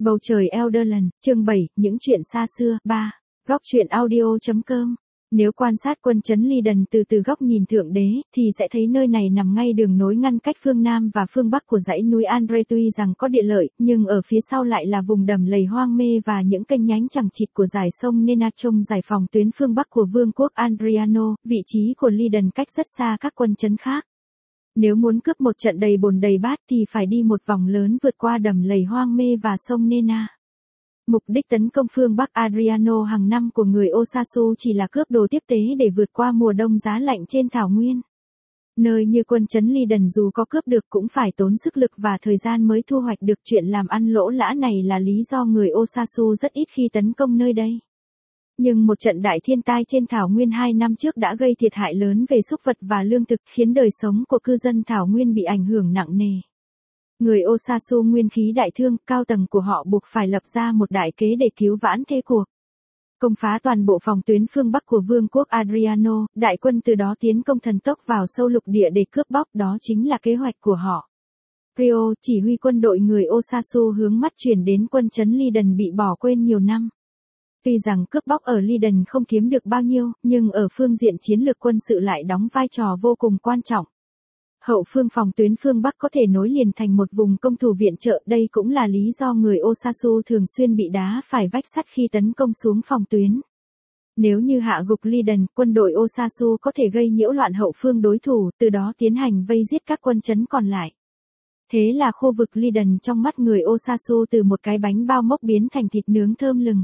Bầu trời Elderland, chương 7, những chuyện xa xưa, 3. Góc truyện audio.com. Nếu quan sát quân trấn Leiden từ góc nhìn thượng đế, thì sẽ thấy nơi này nằm ngay đường nối ngăn cách phương Nam và phương Bắc của dãy núi Andre. Tuy rằng có địa lợi, nhưng ở phía sau lại là vùng đầm lầy hoang mê và những kênh nhánh chằng chịt của dải sông Nena trông giải phòng tuyến phương Bắc của vương quốc Adriano. Vị trí của Leiden cách rất xa các quân trấn khác. Nếu muốn cướp một trận đầy bồn đầy bát thì phải đi một vòng lớn vượt qua đầm lầy hoang mê và sông Nena. Mục đích tấn công phương Bắc Adriano hàng năm của người Osasu chỉ là cướp đồ tiếp tế để vượt qua mùa đông giá lạnh trên thảo nguyên. Nơi như quân trấn Leiden dù có cướp được cũng phải tốn sức lực và thời gian mới thu hoạch được. Chuyện làm ăn lỗ lã này là lý do người Osasu rất ít khi tấn công nơi đây. Nhưng một trận đại thiên tai trên thảo nguyên 2 năm trước đã gây thiệt hại lớn về súc vật và lương thực, khiến đời sống của cư dân thảo nguyên bị ảnh hưởng nặng nề. Người Osasu nguyên khí đại thương, cao tầng của họ buộc phải lập ra một đại kế để cứu vãn thế cuộc. Công phá toàn bộ phòng tuyến phương Bắc của vương quốc Adriano, đại quân từ đó tiến công thần tốc vào sâu lục địa để cướp bóc, đó chính là kế hoạch của họ. Ryo, chỉ huy quân đội người Osasu hướng mắt chuyển đến quân trấn Leiden bị bỏ quên nhiều năm. Tuy rằng cướp bóc ở Leiden không kiếm được bao nhiêu, nhưng ở phương diện chiến lược quân sự lại đóng vai trò vô cùng quan trọng. Hậu phương phòng tuyến phương Bắc có thể nối liền thành một vùng công thủ viện trợ, đây cũng là lý do người Osasu thường xuyên bị đá phải vách sắt khi tấn công xuống phòng tuyến. Nếu như hạ gục Leiden, quân đội Osasu có thể gây nhiễu loạn hậu phương đối thủ, từ đó tiến hành vây giết các quân trấn còn lại. Thế là khu vực Leiden trong mắt người Osasu từ một cái bánh bao mốc biến thành thịt nướng thơm lừng.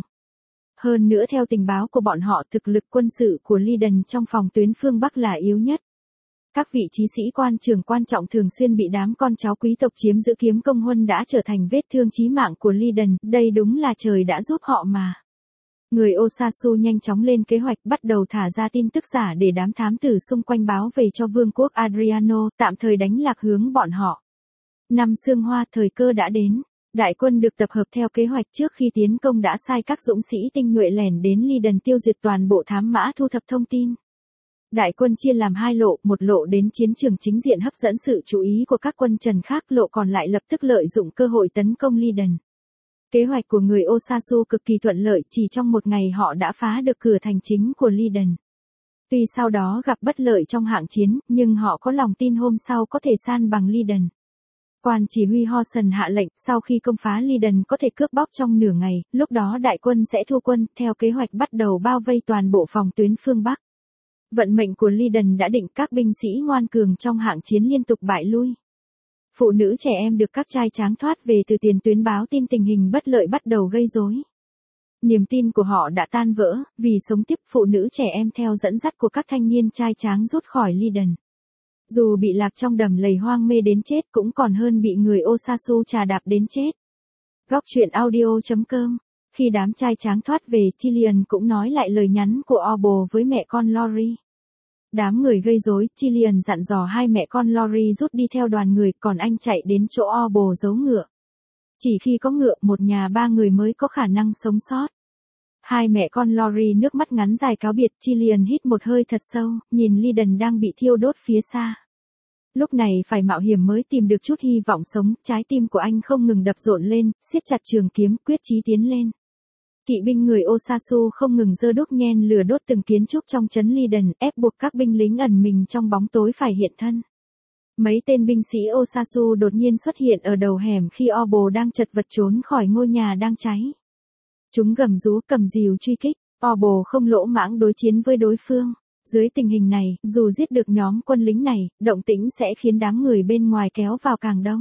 Hơn nữa theo tình báo của bọn họ, thực lực quân sự của Leiden trong phòng tuyến phương Bắc là yếu nhất. Các vị trí sĩ quan trường quan trọng thường xuyên bị đám con cháu quý tộc chiếm giữ, kiếm công huân đã trở thành vết thương chí mạng của Leiden, đây đúng là trời đã giúp họ mà. Người Osasu nhanh chóng lên kế hoạch, bắt đầu thả ra tin tức giả để đám thám tử xung quanh báo về cho vương quốc Adriano, tạm thời đánh lạc hướng bọn họ. Năm Sương Hoa, thời cơ đã đến. Đại quân được tập hợp theo kế hoạch trước khi tiến công đã sai các dũng sĩ tinh nhuệ lẻn đến Leiden tiêu diệt toàn bộ thám mã, thu thập thông tin. Đại quân chia làm 2 lộ, một lộ đến chiến trường chính diện hấp dẫn sự chú ý của các quân trần khác, lộ còn lại lập tức lợi dụng cơ hội tấn công Leiden. Kế hoạch của người Osasu cực kỳ thuận lợi, chỉ trong một ngày họ đã phá được cửa thành chính của Leiden. Tuy sau đó gặp bất lợi trong hạng chiến, nhưng họ có lòng tin hôm sau có thể san bằng Leiden. Quan chỉ huy Horson hạ lệnh, sau khi công phá Leiden có thể cướp bóc trong nửa ngày, lúc đó đại quân sẽ thu quân, theo kế hoạch bắt đầu bao vây toàn bộ phòng tuyến phương Bắc. Vận mệnh của Leiden đã định, các binh sĩ ngoan cường trong hạng chiến liên tục bại lui. Phụ nữ trẻ em được các trai tráng thoát về từ tiền tuyến báo tin tình hình bất lợi bắt đầu gây rối. Niềm tin của họ đã tan vỡ, vì sống tiếp phụ nữ trẻ em theo dẫn dắt của các thanh niên trai tráng rút khỏi Leiden. Dù bị lạc trong đầm lầy hoang mê đến chết cũng còn hơn bị người Osasu trà đạp đến chết. Góc truyện audio.com. Khi đám trai tráng thoát về, Chilean cũng nói lại lời nhắn của Obbo với mẹ con Lori. Đám người gây rối, Chilean dặn dò hai mẹ con Lori rút đi theo đoàn người, còn anh chạy đến chỗ Obbo giấu ngựa. Chỉ khi có ngựa, một nhà 3 người mới có khả năng sống sót. Hai mẹ con Lori nước mắt ngắn dài cáo biệt, Chilean hít một hơi thật sâu, nhìn Leiden đang bị thiêu đốt phía xa. Lúc này phải mạo hiểm mới tìm được chút hy vọng sống, trái tim của anh không ngừng đập rộn lên, siết chặt trường kiếm, quyết chí tiến lên. Kỵ binh người Osasu không ngừng giơ đuốc nhen lửa đốt từng kiến trúc trong trấn Leiden, ép buộc các binh lính ẩn mình trong bóng tối phải hiện thân. Mấy tên binh sĩ Osasu đột nhiên xuất hiện ở đầu hẻm khi Obbo đang chật vật trốn khỏi ngôi nhà đang cháy. Chúng gầm rú, cầm rìu truy kích, Obbo không lỗ mãng đối chiến với đối phương. Dưới tình hình này, dù giết được nhóm quân lính này, động tĩnh sẽ khiến đám người bên ngoài kéo vào càng đông.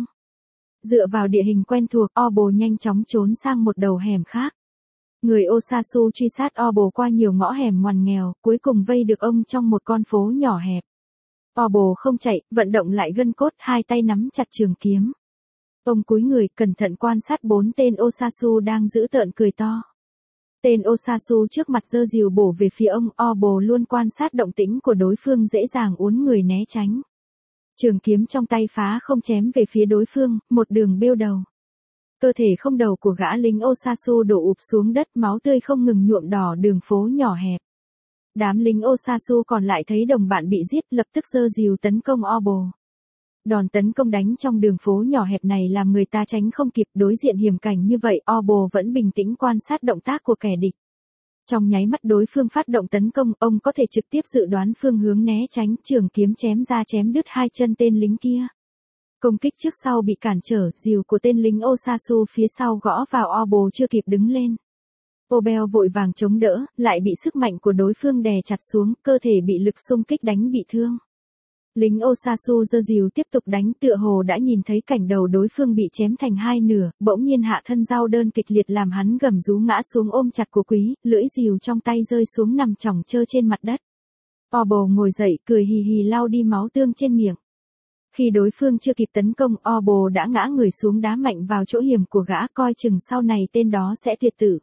Dựa vào địa hình quen thuộc, Obbo nhanh chóng trốn sang một đầu hẻm khác. Người Osasu truy sát Obbo qua nhiều ngõ hẻm ngoằn nghèo, cuối cùng vây được ông trong một con phố nhỏ hẹp. Obbo không chạy, vận động lại gân cốt, hai tay nắm chặt trường kiếm. Ông cúi người, cẩn thận quan sát 4 tên Osasu đang giữ tợn cười to. Tên Osasu trước mặt giơ rìu bổ về phía ông, Obbo luôn quan sát động tĩnh của đối phương, dễ dàng uốn người né tránh. Trường kiếm trong tay phá không chém về phía đối phương, một đường bêu đầu. Cơ thể không đầu của gã lính Osasu đổ ụp xuống đất, máu tươi không ngừng nhuộm đỏ đường phố nhỏ hẹp. Đám lính Osasu còn lại thấy đồng bạn bị giết, lập tức giơ rìu tấn công Obbo. Đòn tấn công đánh trong đường phố nhỏ hẹp này làm người ta tránh không kịp, đối diện hiểm cảnh như vậy, Orbo vẫn bình tĩnh quan sát động tác của kẻ địch. Trong nháy mắt đối phương phát động tấn công, ông có thể trực tiếp dự đoán phương hướng né tránh, trường kiếm chém ra chém đứt hai chân tên lính kia. Công kích trước sau bị cản trở, rìu của tên lính Osasu phía sau gõ vào Orbo chưa kịp đứng lên. Obel vội vàng chống đỡ, lại bị sức mạnh của đối phương đè chặt xuống, cơ thể bị lực xung kích đánh bị thương. Lính Osasu giơ rìu tiếp tục đánh, tựa hồ đã nhìn thấy cảnh đầu đối phương bị chém thành hai nửa, bỗng nhiên hạ thân dao đơn kịch liệt làm hắn gầm rú ngã xuống ôm chặt của quý, lưỡi rìu trong tay rơi xuống nằm chỏng chơ trên mặt đất. Orbo ngồi dậy, cười hì hì lau đi máu tương trên miệng. Khi đối phương chưa kịp tấn công, Orbo đã ngã người xuống đá mạnh vào chỗ hiểm của gã, coi chừng sau này tên đó sẽ tuyệt tử.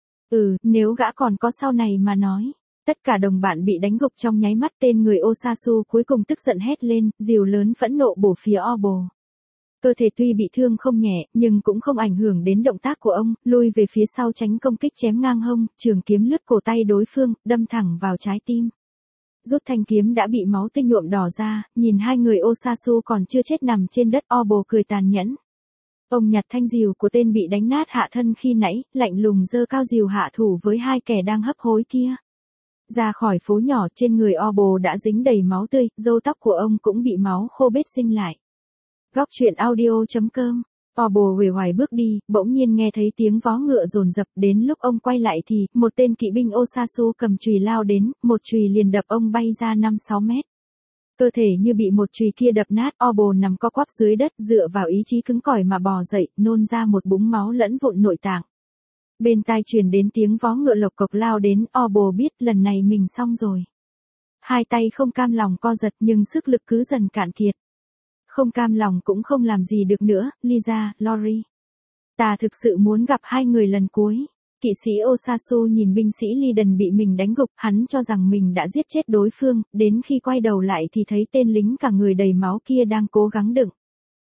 Nếu gã còn có sau này mà nói. Tất cả đồng bạn bị đánh gục trong nháy mắt, tên người Osasu cuối cùng tức giận hét lên, rìu lớn phẫn nộ bổ phía Orbo. Cơ thể tuy bị thương không nhẹ, nhưng cũng không ảnh hưởng đến động tác của ông, lui về phía sau tránh công kích chém ngang hông, trường kiếm lướt cổ tay đối phương, đâm thẳng vào trái tim. Rút thanh kiếm đã bị máu tươi nhuộm đỏ ra, nhìn hai người Osasu còn chưa chết nằm trên đất, Orbo cười tàn nhẫn. Ông nhặt thanh rìu của tên bị đánh nát hạ thân khi nãy, lạnh lùng giơ cao rìu hạ thủ với hai kẻ đang hấp hối kia. Ra khỏi phố nhỏ, trên người Orbo đã dính đầy máu tươi, râu tóc của ông cũng bị máu khô bết sinh lại. Góc truyện audio.com. Orbo uể oải bước đi, bỗng nhiên nghe thấy tiếng vó ngựa dồn dập, đến lúc ông quay lại thì, một tên kỵ binh Osasu cầm chùy lao đến, một chùy liền đập ông bay ra 5-6 mét. Cơ thể như bị một chùy kia đập nát, Orbo nằm co quắp dưới đất, dựa vào ý chí cứng cỏi mà bò dậy, nôn ra một búng máu lẫn vụn nội tạng. Bên tai truyền đến tiếng vó ngựa lộc cộc lao đến, Orbo biết lần này mình xong rồi. Hai tay không cam lòng co giật nhưng sức lực cứ dần cạn kiệt. Không cam lòng cũng không làm gì được nữa, Lisa, Lori. Ta thực sự muốn gặp hai người lần cuối. Kỵ sĩ Osasu nhìn binh sĩ Liden bị mình đánh gục, hắn cho rằng mình đã giết chết đối phương, đến khi quay đầu lại thì thấy tên lính cả người đầy máu kia đang cố gắng đựng.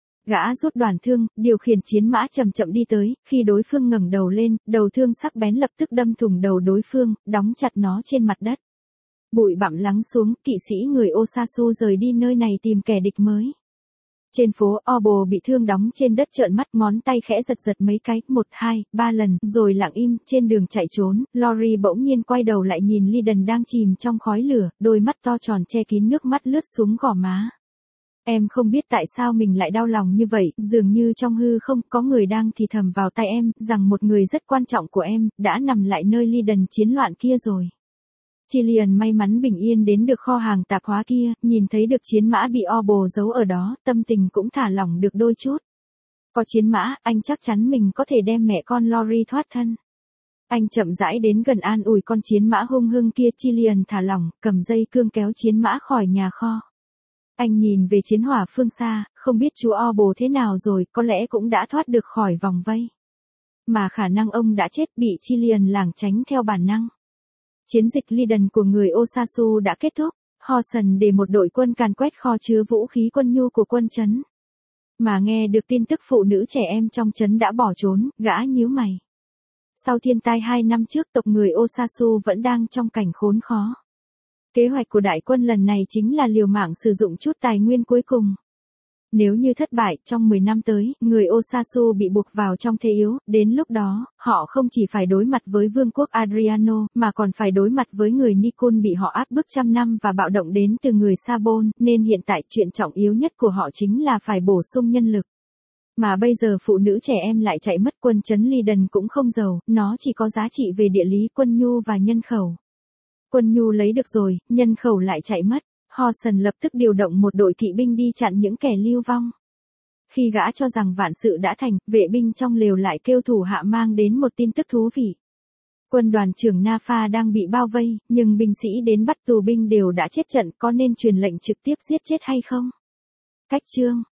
Gã rút đoàn thương, điều khiển chiến mã chậm chậm đi tới, khi đối phương ngẩng đầu lên, đầu thương sắc bén lập tức đâm thủng đầu đối phương, đóng chặt nó trên mặt đất. Bụi bặm lắng xuống, kỵ sĩ người Osasu rời đi nơi này tìm kẻ địch mới. Trên phố, Orbo bị thương đóng trên đất trợn mắt, ngón tay khẽ giật giật mấy cái, 1, 2, 3 lần, rồi lặng im, trên đường chạy trốn, Lori bỗng nhiên quay đầu lại nhìn Liden đang chìm trong khói lửa, đôi mắt to tròn che kín nước mắt lướt xuống gò má. Em không biết tại sao mình lại đau lòng như vậy, dường như trong hư không có người đang thì thầm vào tai em, rằng một người rất quan trọng của em, đã nằm lại nơi Liden chiến loạn kia rồi. Chilean may mắn bình yên đến được kho hàng tạp hóa kia, nhìn thấy được chiến mã bị Orbo giấu ở đó, tâm tình cũng thả lỏng được đôi chút. Có chiến mã, anh chắc chắn mình có thể đem mẹ con Lori thoát thân. Anh chậm rãi đến gần an ủi con chiến mã hung hăng kia, Chilean thả lỏng, cầm dây cương kéo chiến mã khỏi nhà kho. Anh nhìn về chiến hỏa phương xa, không biết chú Orbo thế nào rồi, có lẽ cũng đã thoát được khỏi vòng vây. Mà khả năng ông đã chết, bị Chilean lảng tránh theo bản năng. Chiến dịch Liden của người Osasu đã kết thúc, Horson để một đội quân càn quét kho chứa vũ khí quân nhu của quân trấn. Mà nghe được tin tức phụ nữ trẻ em trong trấn đã bỏ trốn, gã nhíu mày. Sau thiên tai 2 năm trước, tộc người Osasu vẫn đang trong cảnh khốn khó. Kế hoạch của đại quân lần này chính là liều mạng sử dụng chút tài nguyên cuối cùng. Nếu như thất bại, trong 10 năm tới, người Osasu bị buộc vào trong thế yếu, đến lúc đó, họ không chỉ phải đối mặt với vương quốc Adriano, mà còn phải đối mặt với người Nikon bị họ áp bức trăm năm và bạo động đến từ người Sabon, nên hiện tại chuyện trọng yếu nhất của họ chính là phải bổ sung nhân lực. Mà bây giờ phụ nữ trẻ em lại chạy mất, quân trấn Liden cũng không giàu, nó chỉ có giá trị về địa lý, quân nhu và nhân khẩu. Quân nhu lấy được rồi, nhân khẩu lại chạy mất. Horson lập tức điều động một đội kỵ binh đi chặn những kẻ lưu vong. Khi gã cho rằng vạn sự đã thành, vệ binh trong lều lại kêu thủ hạ mang đến một tin tức thú vị. Quân đoàn trưởng Nafa đang bị bao vây, nhưng binh sĩ đến bắt tù binh đều đã chết trận, có nên truyền lệnh trực tiếp giết chết hay không? Cách chương